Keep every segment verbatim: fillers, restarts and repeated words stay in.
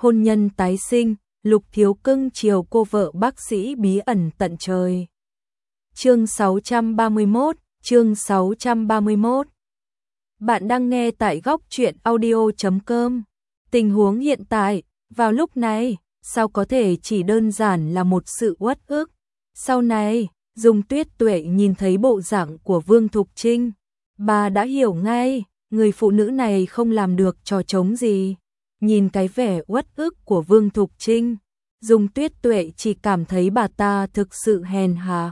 hôn nhân tái sinh, Lục Thiếu cưng chiều cô vợ bác sĩ bí ẩn tận trời. Chương sáu trăm ba mươi mốt, chương sáu trăm ba mươi mốt. Bạn đang nghe tại góc truyện audio chấm com. Tình huống hiện tại, vào lúc này, sao có thể chỉ đơn giản là một sự uất ức. Sau này, Dung Tuyết Tuệ nhìn thấy bộ dạng của Vương Thục Trinh, bà đã hiểu ngay, người phụ nữ này không làm được trò trống gì. Nhìn cái vẻ uất ức của Vương Thục Trinh, Dung Tuyết Tuệ chỉ cảm thấy bà ta thực sự hèn hạ,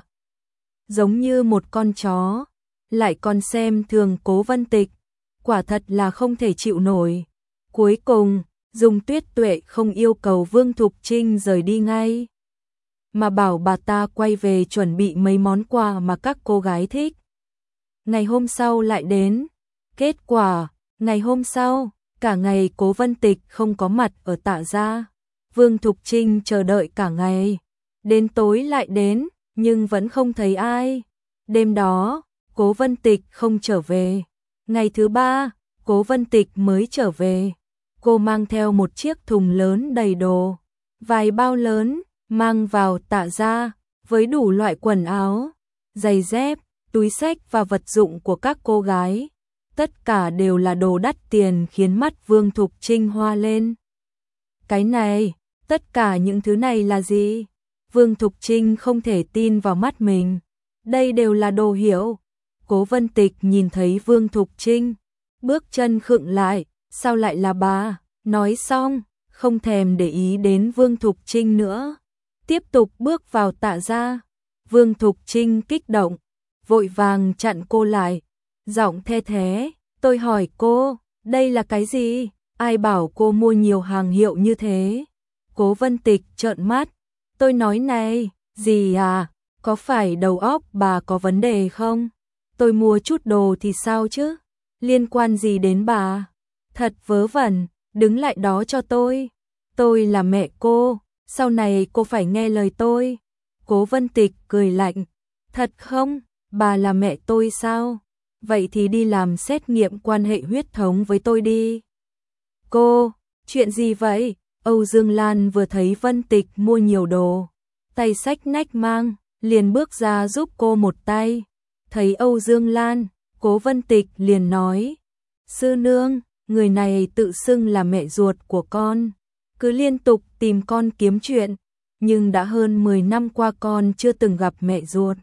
giống như một con chó, lại còn xem thường Cố Vân Tịch, quả thật là không thể chịu nổi. Cuối cùng, Dung Tuyết Tuệ không yêu cầu Vương Thục Trinh rời đi ngay, mà bảo bà ta quay về chuẩn bị mấy món quà mà các cô gái thích. Ngày hôm sau lại đến, kết quả, ngày hôm sau, cả ngày Cố Vân Tịch không có mặt ở Tạ gia. Vương Thục Trinh chờ đợi cả ngày, đến tối lại đến, nhưng vẫn không thấy ai. Đêm đó, Cố Vân Tịch không trở về. Ngày thứ ba, Cố Vân Tịch mới trở về. Cô mang theo một chiếc thùng lớn đầy đồ, vài bao lớn, mang vào Tạ gia, với đủ loại quần áo, giày dép, túi xách và vật dụng của các cô gái. Tất cả đều là đồ đắt tiền khiến mắt Vương Thục Trinh hoa lên. Cái này, tất cả những thứ này là gì? Vương Thục Trinh không thể tin vào mắt mình. Đây đều là đồ hiệu. Cố Vân Tịch nhìn thấy Vương Thục Trinh, bước chân khựng lại, sao lại là bà? Nói xong, không thèm để ý đến Vương Thục Trinh nữa, tiếp tục bước vào Tạ gia. Vương Thục Trinh kích động, vội vàng chặn cô lại, giọng the thế, tôi hỏi cô, đây là cái gì? Ai bảo cô mua nhiều hàng hiệu như thế? Cố Vân Tịch trợn mắt, tôi nói này, gì à, có phải đầu óc bà có vấn đề không? Tôi mua chút đồ thì sao chứ? Liên quan gì đến bà? Thật vớ vẩn, đứng lại đó cho tôi. Tôi là mẹ cô, sau này cô phải nghe lời tôi. Cố Vân Tịch cười lạnh, thật không? Bà là mẹ tôi sao? Vậy thì đi làm xét nghiệm quan hệ huyết thống với tôi đi. Cô, chuyện gì vậy? Âu Dương Lan vừa thấy Vân Tịch mua nhiều đồ, tay xách nách mang, liền bước ra giúp cô một tay. Thấy Âu Dương Lan, Cố Vân Tịch liền nói, sư nương, người này tự xưng là mẹ ruột của con, cứ liên tục tìm con kiếm chuyện, nhưng đã hơn mười năm qua con chưa từng gặp mẹ ruột.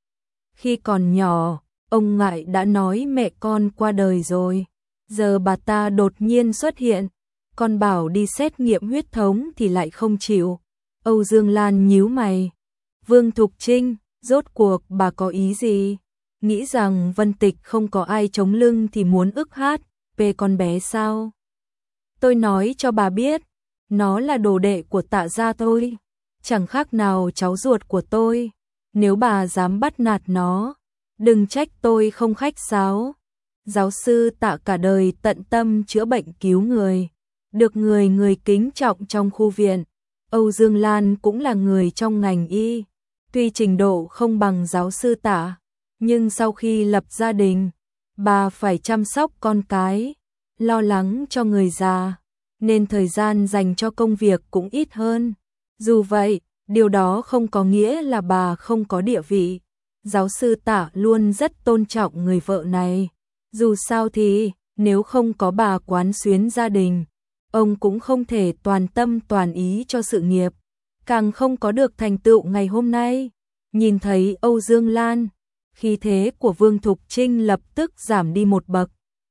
Khi còn nhỏ, ông ngoại đã nói mẹ con qua đời rồi, giờ bà ta đột nhiên xuất hiện, con bảo đi xét nghiệm huyết thống thì lại không chịu. Âu Dương Lan nhíu mày, Vương Thục Trinh, rốt cuộc bà có ý gì? Nghĩ rằng Vân Tịch không có ai chống lưng thì muốn ức hát về con bé sao? Tôi nói cho bà biết, nó là đồ đệ của Tạ gia tôi, chẳng khác nào cháu ruột của tôi. Nếu bà dám bắt nạt nó, đừng trách tôi không khách sáo. Giáo sư Tạ cả đời tận tâm chữa bệnh cứu người, được người người kính trọng trong khu viện. Âu Dương Lan cũng là người trong ngành y, tuy trình độ không bằng giáo sư Tạ, nhưng sau khi lập gia đình, bà phải chăm sóc con cái, lo lắng cho người già, nên thời gian dành cho công việc cũng ít hơn. Dù vậy, điều đó không có nghĩa là bà không có địa vị. Giáo sư Tạ luôn rất tôn trọng người vợ này. Dù sao thì, nếu không có bà quán xuyến gia đình, ông cũng không thể toàn tâm toàn ý cho sự nghiệp, càng không có được thành tựu ngày hôm nay. Nhìn thấy Âu Dương Lan, khí thế của Vương Thục Trinh lập tức giảm đi một bậc.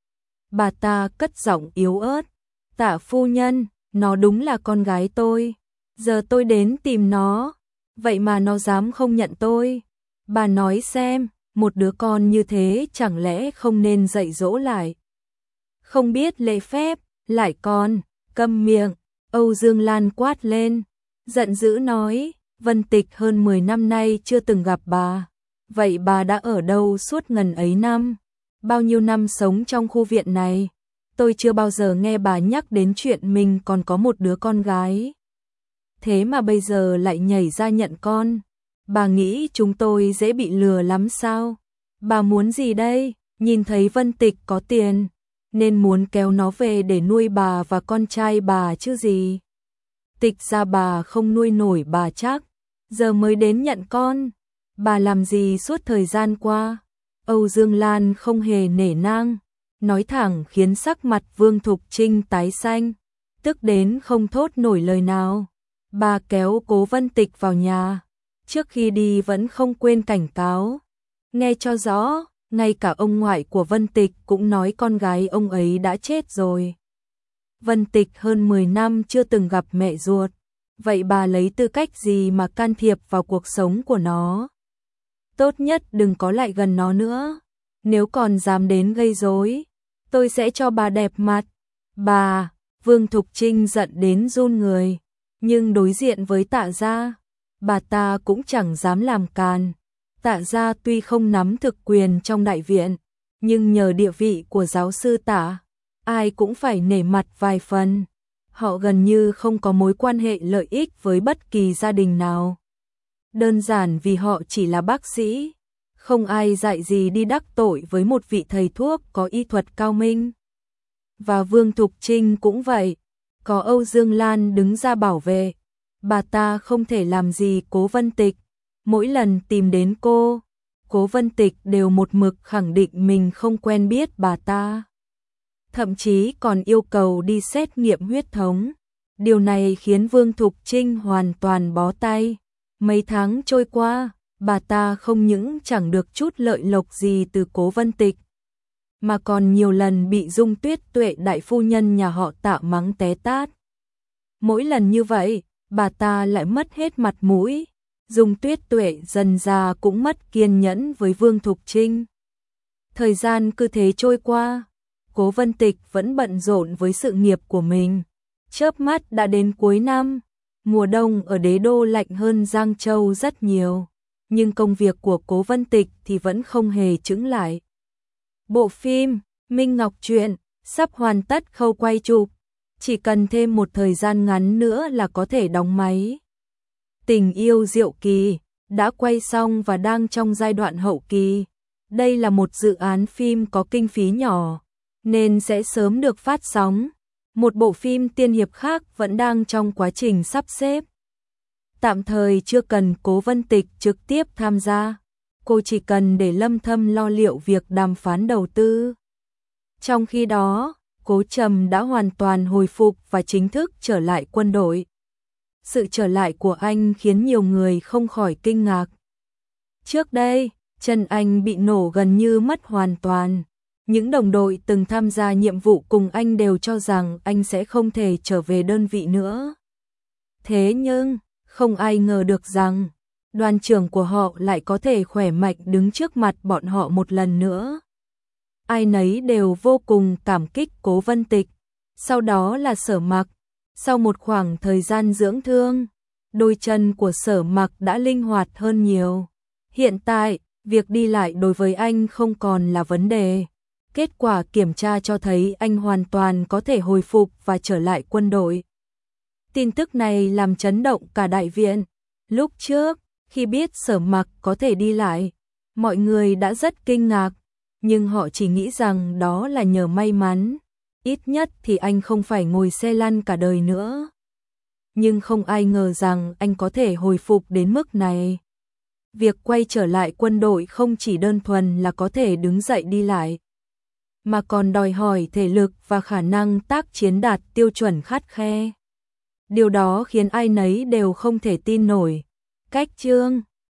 Bà ta cất giọng yếu ớt, Tạ phu nhân, nó đúng là con gái tôi, giờ tôi đến tìm nó, vậy mà nó dám không nhận tôi. Bà nói xem, một đứa con như thế chẳng lẽ không nên dạy dỗ lại? Không biết lễ phép, lại còn, câm miệng. Âu Dương Lan quát lên, giận dữ nói, Vân Tịch hơn mười năm nay chưa từng gặp bà, vậy bà đã ở đâu suốt ngần ấy năm? Bao nhiêu năm sống trong khu viện này, tôi chưa bao giờ nghe bà nhắc đến chuyện mình còn có một đứa con gái. Thế mà bây giờ lại nhảy ra nhận con. Bà nghĩ chúng tôi dễ bị lừa lắm sao? Bà muốn gì đây? Nhìn thấy Vân Tịch có tiền, nên muốn kéo nó về để nuôi bà và con trai bà chứ gì? Tịch ra bà không nuôi nổi bà chắc, giờ mới đến nhận con. Bà làm gì suốt thời gian qua? Âu Dương Lan không hề nể nang, nói thẳng khiến sắc mặt Vương Thục Trinh tái xanh, tức đến không thốt nổi lời nào. Bà kéo Cố Vân Tịch vào nhà, trước khi đi vẫn không quên cảnh cáo. Nghe cho rõ, ngay cả ông ngoại của Vân Tịch cũng nói con gái ông ấy đã chết rồi. Vân Tịch hơn mười năm chưa từng gặp mẹ ruột, vậy bà lấy tư cách gì mà can thiệp vào cuộc sống của nó? Tốt nhất đừng có lại gần nó nữa, nếu còn dám đến gây rối, tôi sẽ cho bà đẹp mặt. Bà, Vương Thục Trinh giận đến run người, nhưng đối diện với Tạ gia, bà ta cũng chẳng dám làm càn. Tạ gia tuy không nắm thực quyền trong đại viện, nhưng nhờ địa vị của giáo sư Tạ, ai cũng phải nể mặt vài phần. Họ gần như không có mối quan hệ lợi ích với bất kỳ gia đình nào. Đơn giản vì họ chỉ là bác sĩ, không ai dạy gì đi đắc tội với một vị thầy thuốc có y thuật cao minh. Và Vương Thục Trinh cũng vậy, có Âu Dương Lan đứng ra bảo vệ, bà ta không thể làm gì Cố Vân Tịch. Mỗi lần tìm đến cô, Cố Vân Tịch đều một mực khẳng định mình không quen biết bà ta. Thậm chí còn yêu cầu đi xét nghiệm huyết thống. Điều này khiến Vương Thục Trinh hoàn toàn bó tay. Mấy tháng trôi qua, bà ta không những chẳng được chút lợi lộc gì từ Cố Vân Tịch, mà còn nhiều lần bị Dung Tuyết Tuệ đại phu nhân nhà họ Tạ mắng té tát. Mỗi lần như vậy, bà ta lại mất hết mặt mũi. Dung Tuyết Tuệ dần già cũng mất kiên nhẫn với Vương Thục Trinh. Thời gian cứ thế trôi qua, Cố Vân Tịch vẫn bận rộn với sự nghiệp của mình. Chớp mắt đã đến cuối năm, mùa đông ở Đế Đô lạnh hơn Giang Châu rất nhiều, nhưng công việc của Cố Vân Tịch thì vẫn không hề chững lại. Bộ phim Minh Ngọc Truyện sắp hoàn tất khâu quay chụp, chỉ cần thêm một thời gian ngắn nữa là có thể đóng máy. Tình yêu Diệu Kỳ đã quay xong và đang trong giai đoạn hậu kỳ. Đây là một dự án phim có kinh phí nhỏ, nên sẽ sớm được phát sóng. Một bộ phim tiên hiệp khác vẫn đang trong quá trình sắp xếp. Tạm thời chưa cần Cố Vân Tịch trực tiếp tham gia, cô chỉ cần để Lâm Thâm lo liệu việc đàm phán đầu tư. Trong khi đó, Cố Trầm đã hoàn toàn hồi phục và chính thức trở lại quân đội. Sự trở lại của anh khiến nhiều người không khỏi kinh ngạc. Trước đây, chân anh bị nổ gần như mất hoàn toàn. Những đồng đội từng tham gia nhiệm vụ cùng anh đều cho rằng anh sẽ không thể trở về đơn vị nữa. Thế nhưng, không ai ngờ được rằng, đoàn trưởng của họ lại có thể khỏe mạnh đứng trước mặt bọn họ một lần nữa. Ai nấy đều vô cùng cảm kích Cố Vân Tịch. Sau đó là Sở Mặc. Sau một khoảng thời gian dưỡng thương, đôi chân của Sở Mặc đã linh hoạt hơn nhiều. Hiện tại, việc đi lại đối với anh không còn là vấn đề. Kết quả kiểm tra cho thấy anh hoàn toàn có thể hồi phục và trở lại quân đội. Tin tức này làm chấn động cả đại viện. Lúc trước, khi biết Sở Mặc có thể đi lại, mọi người đã rất kinh ngạc, nhưng họ chỉ nghĩ rằng đó là nhờ may mắn. Ít nhất thì anh không phải ngồi xe lăn cả đời nữa. Nhưng không ai ngờ rằng anh có thể hồi phục đến mức này. Việc quay trở lại quân đội không chỉ đơn thuần là có thể đứng dậy đi lại, mà còn đòi hỏi thể lực và khả năng tác chiến đạt tiêu chuẩn khắt khe. Điều đó khiến ai nấy đều không thể tin nổi. Cách chương